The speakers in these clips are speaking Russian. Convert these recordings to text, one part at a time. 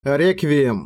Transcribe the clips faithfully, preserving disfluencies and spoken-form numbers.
Реквием.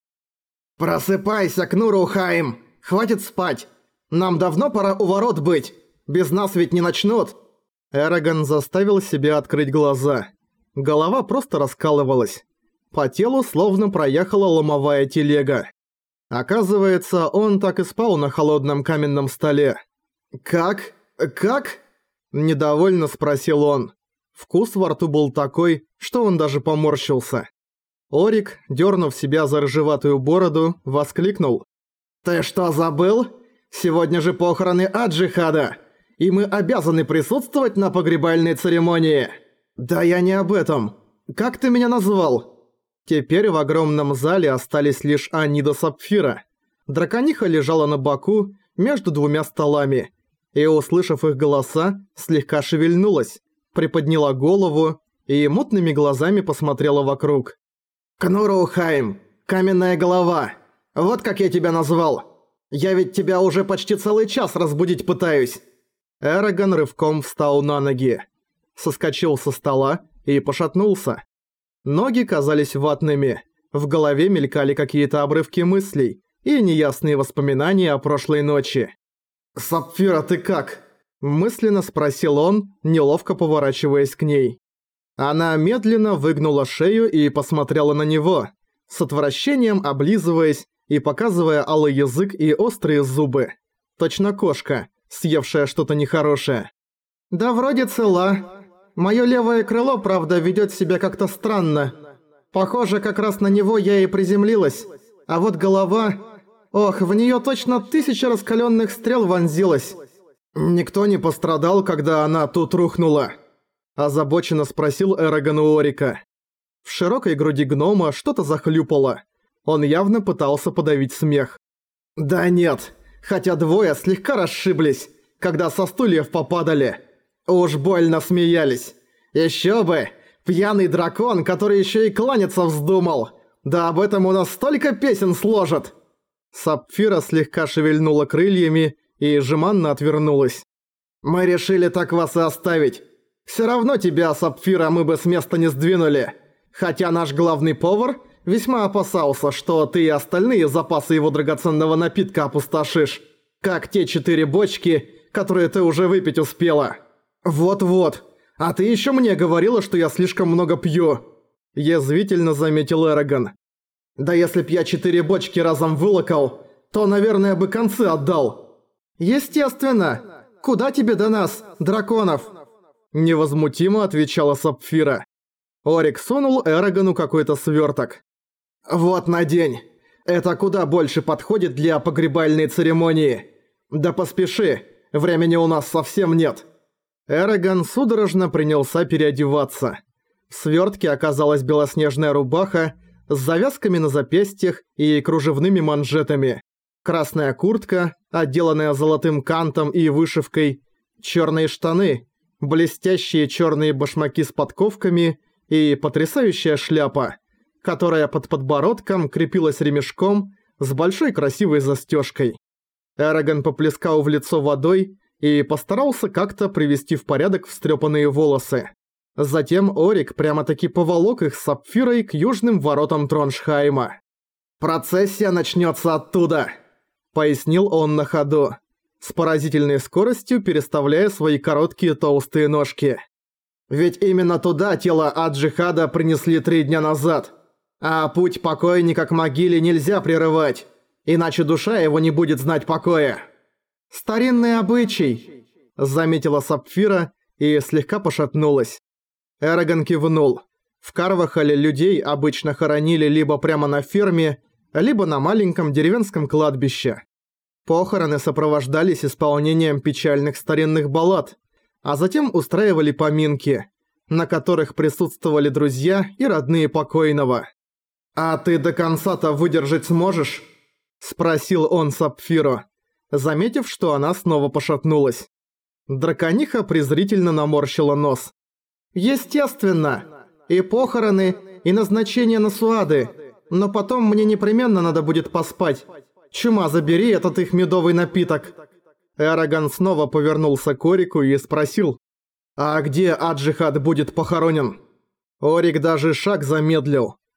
«Просыпайся, Кнуру-Хайм! Хватит спать! Нам давно пора у ворот быть! Без нас ведь не начнут!» Эрагон заставил себя открыть глаза. Голова просто раскалывалась. По телу словно проехала ломовая телега. Оказывается, он так и спал на холодном каменном столе. «Как? Как?» – недовольно спросил он. Вкус во рту был такой, что он даже поморщился. Орик, дернув себя за рыжеватую бороду, воскликнул. «Ты что, забыл? Сегодня же похороны Аджихада, и мы обязаны присутствовать на погребальной церемонии!» «Да я не об этом. Как ты меня назвал?» Теперь в огромном зале остались лишь Анида Сапфира. Дракониха лежала на боку между двумя столами, и, услышав их голоса, слегка шевельнулась, приподняла голову и мутными глазами посмотрела вокруг. «Кнуру-Хайм, каменная голова, вот как я тебя назвал. Я ведь тебя уже почти целый час разбудить пытаюсь». Эрагон рывком встал на ноги, соскочил со стола и пошатнулся. Ноги казались ватными, в голове мелькали какие-то обрывки мыслей и неясные воспоминания о прошлой ночи. «Сапфира, ты как?» – мысленно спросил он, неловко поворачиваясь к ней. Она медленно выгнула шею и посмотрела на него, с отвращением облизываясь и показывая алый язык и острые зубы. Точно кошка, съевшая что-то нехорошее. «Да вроде цела. Моё левое крыло, правда, ведёт себя как-то странно. Похоже, как раз на него я и приземлилась. А вот голова... Ох, в неё точно тысяча раскалённых стрел вонзилась. Никто не пострадал, когда она тут рухнула?» Озабоченно спросил Эрагон у Орика. В широкой груди гнома что-то захлюпало. Он явно пытался подавить смех. «Да нет, хотя двое слегка расшиблись, когда со стульев попадали. Уж больно смеялись. Ещё бы, пьяный дракон, который ещё и кланяться вздумал. Да об этом у нас столько песен сложат!» Сапфира слегка шевельнула крыльями и жеманно отвернулась. «Мы решили так вас и оставить. Всё равно тебя, Сапфира, мы бы с места не сдвинули. Хотя наш главный повар весьма опасался, что ты и остальные запасы его драгоценного напитка опустошишь. Как те четыре бочки, которые ты уже выпить успела. Вот-вот. А ты ещё мне говорила, что я слишком много пью», – язвительно заметил Эрагон. «Да если б я четыре бочки разом вылокал, то, наверное, бы концы отдал». «Естественно. Куда тебе до нас, драконов?» Невозмутимо отвечала Сапфира. Орик сунул Эрагону какой-то свёрток. «Вот надень. Это куда больше подходит для погребальной церемонии. Да поспеши, времени у нас совсем нет». Эрагон судорожно принялся переодеваться. В свёртке оказалась белоснежная рубаха с завязками на запястьях и кружевными манжетами, красная куртка, отделанная золотым кантом и вышивкой, чёрные штаны, блестящие чёрные башмаки с подковками и потрясающая шляпа, которая под подбородком крепилась ремешком с большой красивой застёжкой. Эрагон поплескал в лицо водой и постарался как-то привести в порядок встрёпанные волосы. Затем Орик прямо-таки поволок их с Сапфирой к южным воротам Троншхайма. «Процессия начнётся оттуда», — пояснил он на ходу, с поразительной скоростью переставляя свои короткие толстые ножки. «Ведь именно туда тело Аджихада принесли три дня назад. А путь покойника к могиле нельзя прерывать, иначе душа его не будет знать покоя». «Старинный обычай», — заметила Сапфира и слегка пошатнулась. Эрагон кивнул. В Карвахале людей обычно хоронили либо прямо на ферме, либо на маленьком деревенском кладбище. Похороны сопровождались исполнением печальных старинных баллад, а затем устраивали поминки, на которых присутствовали друзья и родные покойного. «А ты до конца-то выдержать сможешь?» – спросил он Сапфиру, заметив, что она снова пошатнулась. Дракониха презрительно наморщила нос. «Естественно! И похороны, и назначение на суады, но потом мне непременно надо будет поспать. Чума, забери этот их медовый напиток». Эрагон снова повернулся к Орику и спросил: «А где Аджихад будет похоронен?» Орик даже шаг замедлил,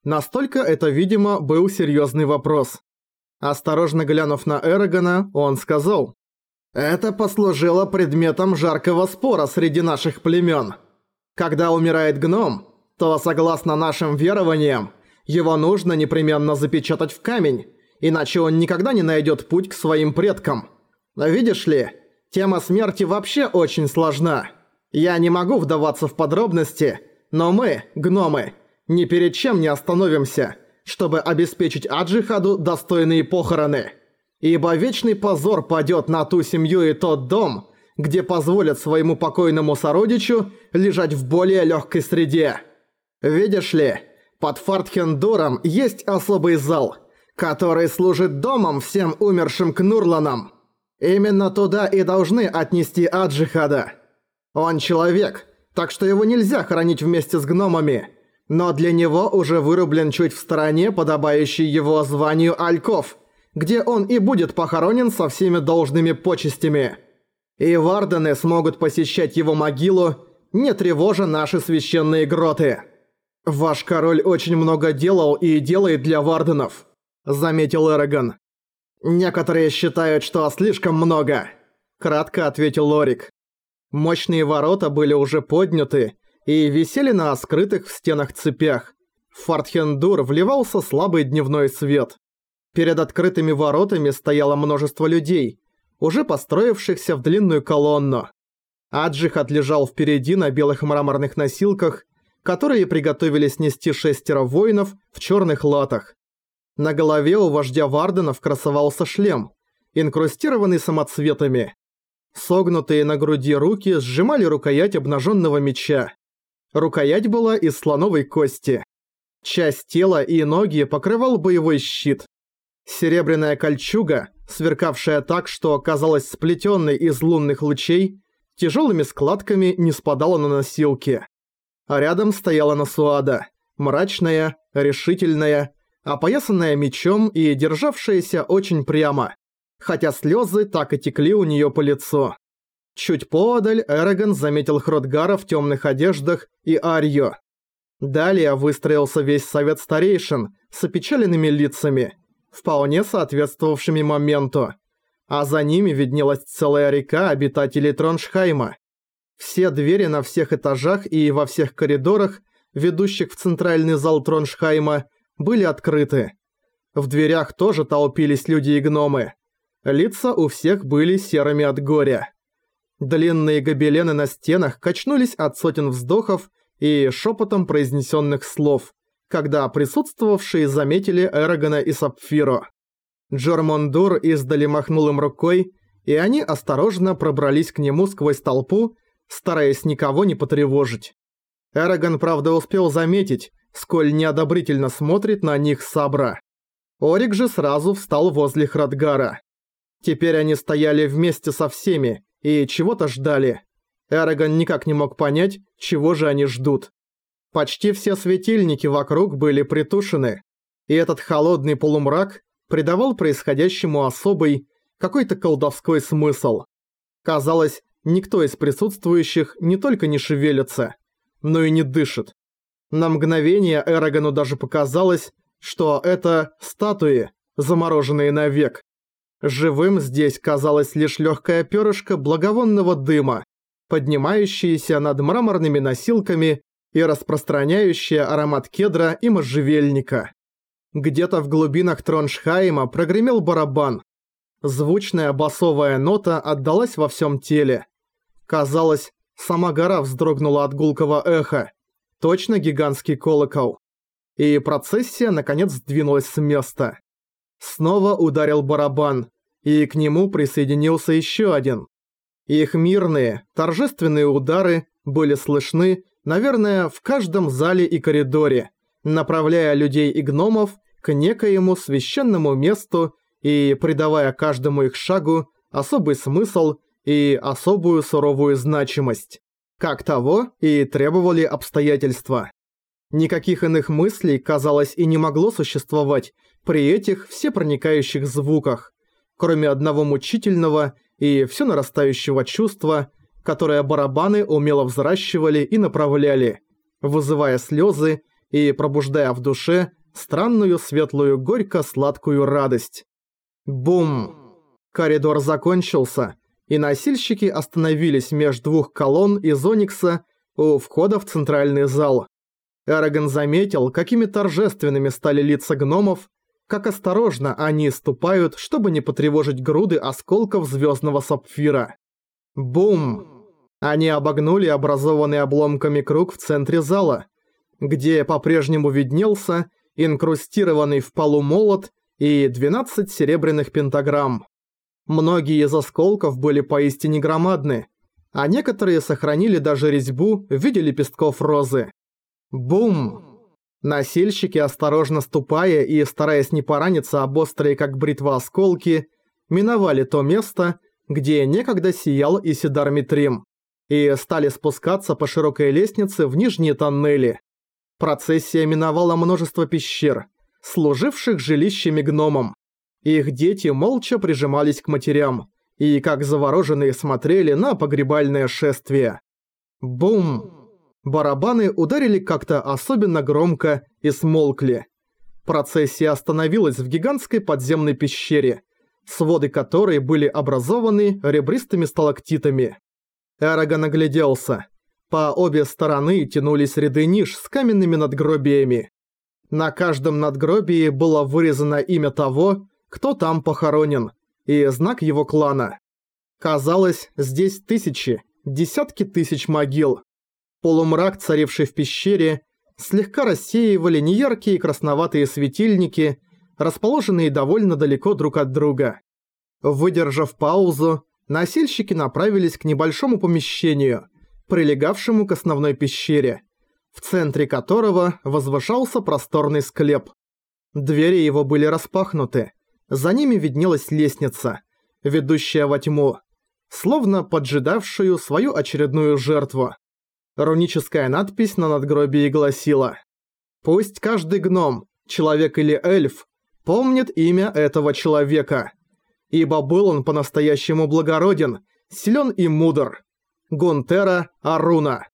Настолько это, видимо, был серьезный вопрос. Осторожно глянув на Эрагона, он сказал: «Это послужило предметом жаркого спора среди наших племен. Когда умирает гном, то, согласно нашим верованиям, его нужно непременно запечатать в камень, иначе он никогда не найдет путь к своим предкам. Видишь ли, тема смерти вообще очень сложна. Я не могу вдаваться в подробности, но мы, гномы, ни перед чем не остановимся, чтобы обеспечить Аджихаду достойные похороны. Ибо вечный позор падёт на ту семью и тот дом, где позволят своему покойному сородичу лежать в более лёгкой среде. Видишь ли, под Фартхендуром есть особый зал, который служит домом всем умершим кнурланам. Именно туда и должны отнести Аджихада. Он человек, так что его нельзя хоронить вместе с гномами, но для него уже вырублен чуть в стороне подобающий его званию альков, где он и будет похоронен со всеми должными почестями. И вардены смогут посещать его могилу, не тревожа наши священные гроты. «Ваш король очень много делал и делает для варденов», — заметил Эрагон. «Некоторые считают, что слишком много», — кратко ответил Лорик. Мощные ворота были уже подняты и висели на скрытых в стенах цепях. В Фартхендур вливался слабый дневной свет. Перед открытыми воротами стояло множество людей, уже построившихся в длинную колонну. Аджихад лежал впереди на белых мраморных носилках, которые приготовились нести шестеро воинов в черных латах. На голове у вождя варденов красовался шлем, инкрустированный самоцветами. Согнутые на груди руки сжимали рукоять обнаженного меча. Рукоять была из слоновой кости. Часть тела и ноги покрывал боевой щит. Серебряная кольчуга, сверкавшая так, что казалась сплетенной из лунных лучей, тяжелыми складками не спадала на носилки. А рядом стояла Насуада, мрачная, решительная, опоясанная мечом и державшаяся очень прямо, хотя слезы так и текли у нее по лицу. Чуть поодаль Эрагон заметил Хротгара в темных одеждах и Арью. Далее выстроился весь совет старейшин с опечаленными лицами, вполне соответствовавшими моменту, а за ними виднелась целая река обитателей Троншхайма. Все двери на всех этажах и во всех коридорах, ведущих в центральный зал Троншхайма, были открыты. В дверях тоже толпились люди и гномы. Лица у всех были серыми от горя. Длинные гобелены на стенах качнулись от сотен вздохов и шепотом произнесенных слов, когда присутствовавшие заметили Эрагона и Сапфиру. Джормондур издали махнул им рукой, и они осторожно пробрались к нему сквозь толпу, стараясь никого не потревожить. Эрагон, правда, успел заметить, сколь неодобрительно смотрит на них Сабра. Орик же сразу встал возле Хротгара. Теперь они стояли вместе со всеми и чего-то ждали. Эрагон никак не мог понять, чего же они ждут. Почти все светильники вокруг были притушены, и этот холодный полумрак придавал происходящему особый, какой-то колдовской смысл. Казалось, никто из присутствующих не только не шевелится, но и не дышит. На мгновение Эрагону даже показалось, что это статуи, замороженные навек. Живым здесь казалось лишь легкое перышко благовонного дыма, поднимающееся над мраморными носилками и распространяющее аромат кедра и можжевельника. Где-то в глубинах Троншхайма прогремел барабан. Звучная басовая нота отдалась во всем теле. Казалось, сама гора вздрогнула от гулкого эха. Точно гигантский колокол. И процессия наконец сдвинулась с места. Снова ударил барабан, и к нему присоединился еще один. Их мирные, торжественные удары были слышны, наверное, в каждом зале и коридоре, направляя людей и гномов к некоему священному месту и придавая каждому их шагу особый смысл и особую суровую значимость, как того и требовали обстоятельства. Никаких иных мыслей, казалось, и не могло существовать при этих всепроникающих звуках, кроме одного мучительного и все нарастающего чувства, которое барабаны умело взращивали и направляли, вызывая слезы и пробуждая в душе странную светлую горько-сладкую радость. Бум! Коридор закончился, и носильщики остановились меж двух колонн из оникса у входа в центральный зал. Эрагон заметил, какими торжественными стали лица гномов, как осторожно они ступают, чтобы не потревожить груды осколков звездного сапфира. Бум! Они обогнули образованный обломками круг в центре зала, где по-прежнему виднелся инкрустированный в полу молот и двенадцать серебряных пентаграмм. Многие из осколков были поистине громадны, а некоторые сохранили даже резьбу в виде лепестков розы. Бум! Носильщики, осторожно ступая и стараясь не пораниться об острые как бритва осколки, миновали то место, где некогда сиял Исидар Митрим, и стали спускаться по широкой лестнице в нижние тоннели. Процессия миновала множество пещер, служивших жилищами гномам. Их дети молча прижимались к матерям и, как завороженные, смотрели на погребальное шествие. Бум! Барабаны ударили как-то особенно громко и смолкли. Процессия остановилась в гигантской подземной пещере, своды которой были образованы ребристыми сталактитами. Эрагон огляделся. По обе стороны тянулись ряды ниш с каменными надгробиями. На каждом надгробии было вырезано имя того, кто там похоронен, и знак его клана. Казалось, здесь тысячи, десятки тысяч могил. Полумрак, царивший в пещере, слегка рассеивали неяркие красноватые светильники, расположенные довольно далеко друг от друга. Выдержав паузу, носильщики направились к небольшому помещению, прилегавшему к основной пещере, в центре которого возвышался просторный склеп. Двери его были распахнуты, за ними виднелась лестница, ведущая во тьму, словно поджидавшую свою очередную жертву. Руническая надпись на надгробии гласила: «Пусть каждый гном, человек или эльф, помнит имя этого человека, ибо был он по-настоящему благороден, силен и мудр. Гунтера Аруна».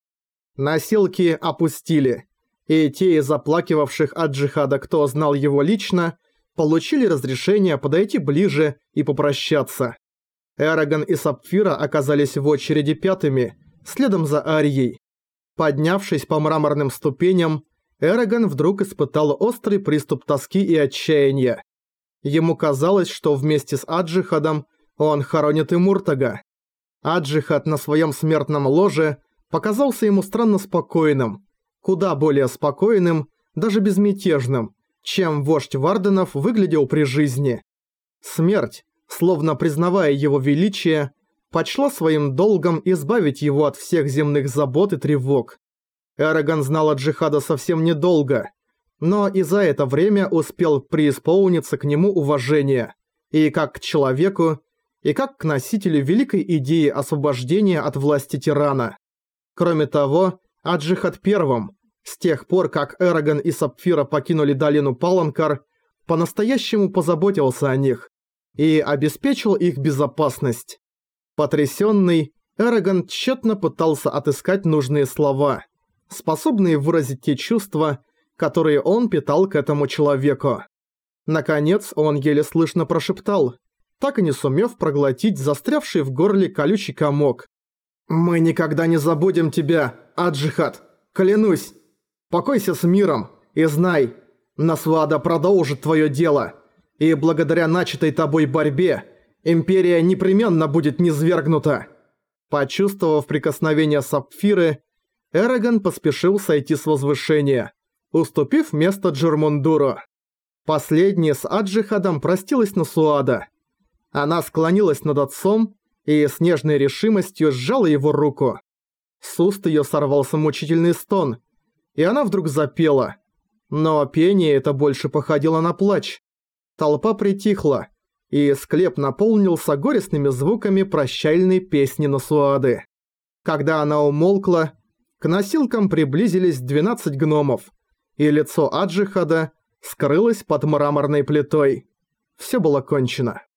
Носилки опустили, и те из оплакивавших от джихада, кто знал его лично, получили разрешение подойти ближе и попрощаться. Эрагон и Сапфира оказались в очереди пятыми, следом за Арией. Поднявшись по мраморным ступеням, Эрагон вдруг испытал острый приступ тоски и отчаяния. Ему казалось, что вместе с Аджихадом он хоронит и Муртага. Аджихад на своем смертном ложе показался ему странно спокойным, куда более спокойным, даже безмятежным, чем вождь Варденов выглядел при жизни. Смерть, словно признавая его величие, почла своим долгом избавить его от всех земных забот и тревог. Эрагон знал Аджихада совсем недолго, но и за это время успел преисполниться к нему уважения, и как к человеку, и как к носителю великой идеи освобождения от власти тирана. Кроме того, Аджихад первым, с тех пор как Эрагон и Сапфира покинули долину Паланкар, по-настоящему позаботился о них и обеспечил их безопасность. Потрясенный, Эрагон тщетно пытался отыскать нужные слова, способные выразить те чувства, которые он питал к этому человеку. Наконец он еле слышно прошептал, так и не сумев проглотить застрявший в горле колючий комок: «Мы никогда не забудем тебя, Аджихад, клянусь! Покойся с миром и знай, Насвада продолжит твое дело, и благодаря начатой тобой борьбе Империя непременно будет низвергнута». Почувствовав прикосновение Сапфиры, Эрагон поспешил сойти с возвышения, уступив место Джермундуру. Последняя с Аджихадом простилась Насуада. Она склонилась над отцом и с нежной решимостью сжала его руку. С уст её сорвался мучительный стон, и она вдруг запела. Но пение это больше походило на плач. Толпа притихла, и склеп наполнился горестными звуками прощальной песни Насуады. Когда она умолкла, к носилкам приблизились двенадцать гномов, и лицо Аджихада скрылось под мраморной плитой. Всё было кончено.